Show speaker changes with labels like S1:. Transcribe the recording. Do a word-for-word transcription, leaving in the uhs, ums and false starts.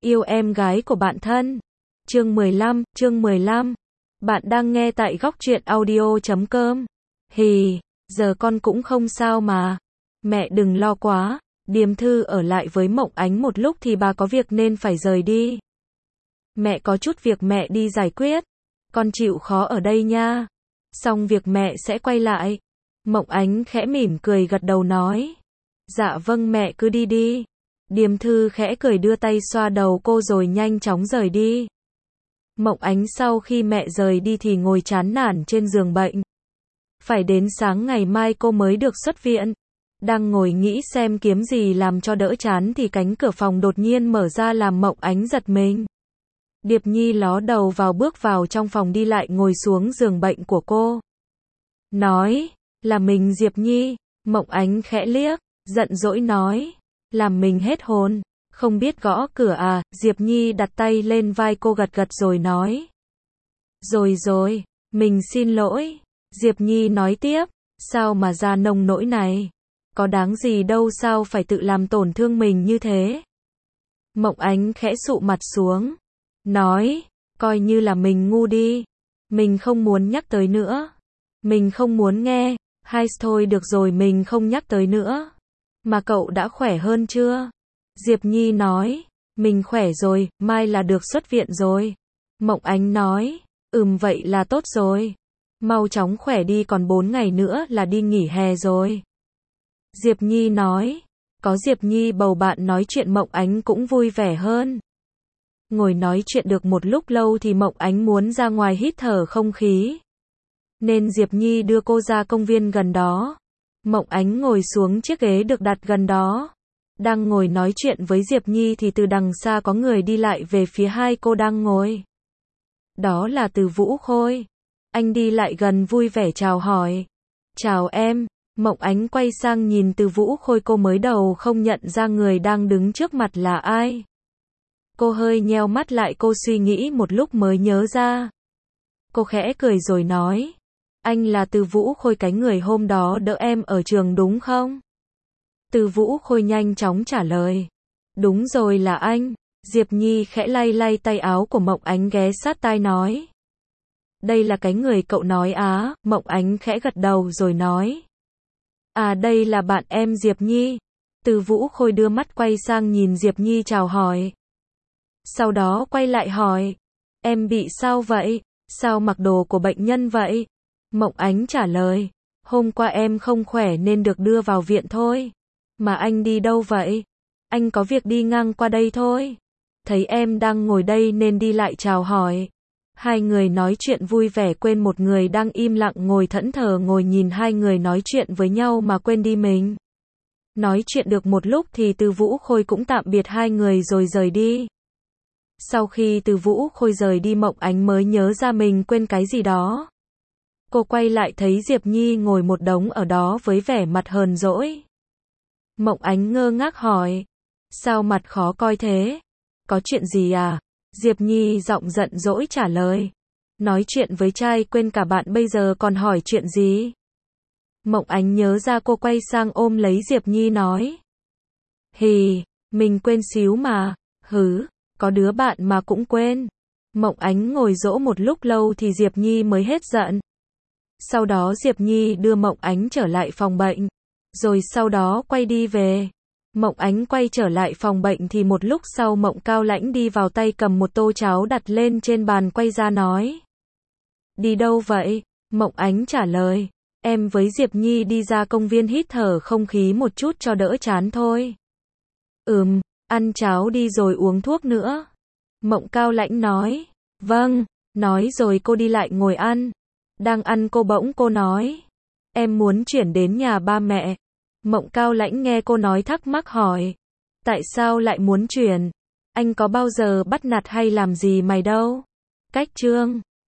S1: Yêu em gái của bạn thân. Chương mười lăm, chương mười lăm. Bạn đang nghe tại góc truyện audio chấm com. Hì, giờ con cũng không sao mà. Mẹ đừng lo quá. Điềm Thư ở lại với Mộng Ánh một lúc thì bà có việc nên phải rời đi. Mẹ có chút việc mẹ đi giải quyết. Con chịu khó ở đây nha. Xong việc mẹ sẽ quay lại. Mộng Ánh khẽ mỉm cười gật đầu nói. Dạ vâng mẹ cứ đi đi. Điềm Thư khẽ cười đưa tay xoa đầu cô rồi nhanh chóng rời đi. Mộng Ánh sau khi mẹ rời đi thì ngồi chán nản trên giường bệnh. Phải đến sáng ngày mai cô mới được xuất viện. Đang ngồi nghĩ xem kiếm gì làm cho đỡ chán thì cánh cửa phòng đột nhiên mở ra làm Mộng Ánh giật mình. Điệp Nhi ló đầu vào bước vào trong phòng đi lại ngồi xuống giường bệnh của cô. Nói, là mình Diệp Nhi. Mộng Ánh khẽ liếc, giận dỗi nói, làm mình hết hồn, không biết gõ cửa à. Diệp Nhi đặt tay lên vai cô gật gật rồi nói. Rồi rồi, mình xin lỗi. Diệp Nhi nói tiếp, sao mà ra nông nỗi này, có đáng gì đâu sao phải tự làm tổn thương mình như thế. Mộng Ánh khẽ sụ mặt xuống, nói, coi như là mình ngu đi, mình không muốn nhắc tới nữa, mình không muốn nghe, hay thôi được rồi mình không nhắc tới nữa. Mà cậu đã khỏe hơn chưa? Diệp Nhi nói, mình khỏe rồi, mai là được xuất viện rồi. Mộng Ánh nói, ừm vậy là tốt rồi. Mau chóng khỏe đi còn bốn ngày nữa là đi nghỉ hè rồi. Diệp Nhi nói, có Diệp Nhi bầu bạn nói chuyện Mộng Ánh cũng vui vẻ hơn. Ngồi nói chuyện được một lúc lâu thì Mộng Ánh muốn ra ngoài hít thở không khí. Nên Diệp Nhi đưa cô ra công viên gần đó. Mộng Ánh ngồi xuống chiếc ghế được đặt gần đó. Đang ngồi nói chuyện với Diệp Nhi thì từ đằng xa có người đi lại về phía hai cô đang ngồi. Đó là Từ Vũ Khôi. Anh đi lại gần vui vẻ chào hỏi. Chào em. Mộng Ánh quay sang nhìn Từ Vũ Khôi, cô mới đầu không nhận ra người đang đứng trước mặt là ai. Cô hơi nheo mắt lại, cô suy nghĩ một lúc mới nhớ ra. Cô khẽ cười rồi nói. Anh là Từ Vũ Khôi, cái người hôm đó đỡ em ở trường đúng không? Từ Vũ Khôi nhanh chóng trả lời. Đúng rồi là anh. Diệp Nhi khẽ lay lay tay áo của Mộng Ánh ghé sát tai nói. Đây là cái người cậu nói á. Mộng Ánh khẽ gật đầu rồi nói. À đây là bạn em Diệp Nhi. Từ Vũ Khôi đưa mắt quay sang nhìn Diệp Nhi chào hỏi. Sau đó quay lại hỏi. Em bị sao vậy? Sao mặc đồ của bệnh nhân vậy? Mộng Ánh trả lời. Hôm qua em không khỏe nên được đưa vào viện thôi. Mà anh đi đâu vậy? Anh có việc đi ngang qua đây thôi. Thấy em đang ngồi đây nên đi lại chào hỏi. Hai người nói chuyện vui vẻ quên một người đang im lặng ngồi thẫn thờ ngồi nhìn hai người nói chuyện với nhau mà quên đi mình. Nói chuyện được một lúc thì Từ Vũ Khôi cũng tạm biệt hai người rồi rời đi. Sau khi Từ Vũ Khôi rời đi Mộng Ánh mới nhớ ra mình quên cái gì đó. Cô quay lại thấy Diệp Nhi ngồi một đống ở đó với vẻ mặt hờn dỗi. Mộng Ánh ngơ ngác hỏi. Sao mặt khó coi thế? Có chuyện gì à? Diệp Nhi giọng giận dỗi trả lời. Nói chuyện với trai quên cả bạn bây giờ còn hỏi chuyện gì? Mộng Ánh nhớ ra, cô quay sang ôm lấy Diệp Nhi nói. Hì, mình quên xíu mà. Hứ, có đứa bạn mà cũng quên. Mộng Ánh ngồi dỗ một lúc lâu thì Diệp Nhi mới hết giận. Sau đó Diệp Nhi đưa Mộng Ánh trở lại phòng bệnh. Rồi sau đó quay đi về. Mộng Ánh quay trở lại phòng bệnh thì một lúc sau Mộng Cao Lãnh đi vào, tay cầm một tô cháo đặt lên trên bàn quay ra nói. Đi đâu vậy? Mộng Ánh trả lời. Em với Diệp Nhi đi ra công viên hít thở không khí một chút cho đỡ chán thôi. Ừm, ăn cháo đi rồi uống thuốc nữa. Mộng Cao Lãnh nói. Vâng, nói rồi cô đi lại ngồi ăn. Đang ăn cô bỗng cô nói. Em muốn chuyển đến nhà ba mẹ. Mộng Cao Lãnh nghe cô nói thắc mắc hỏi. Tại sao lại muốn chuyển? Anh có bao giờ bắt nạt hay làm gì mày đâu? Cách chương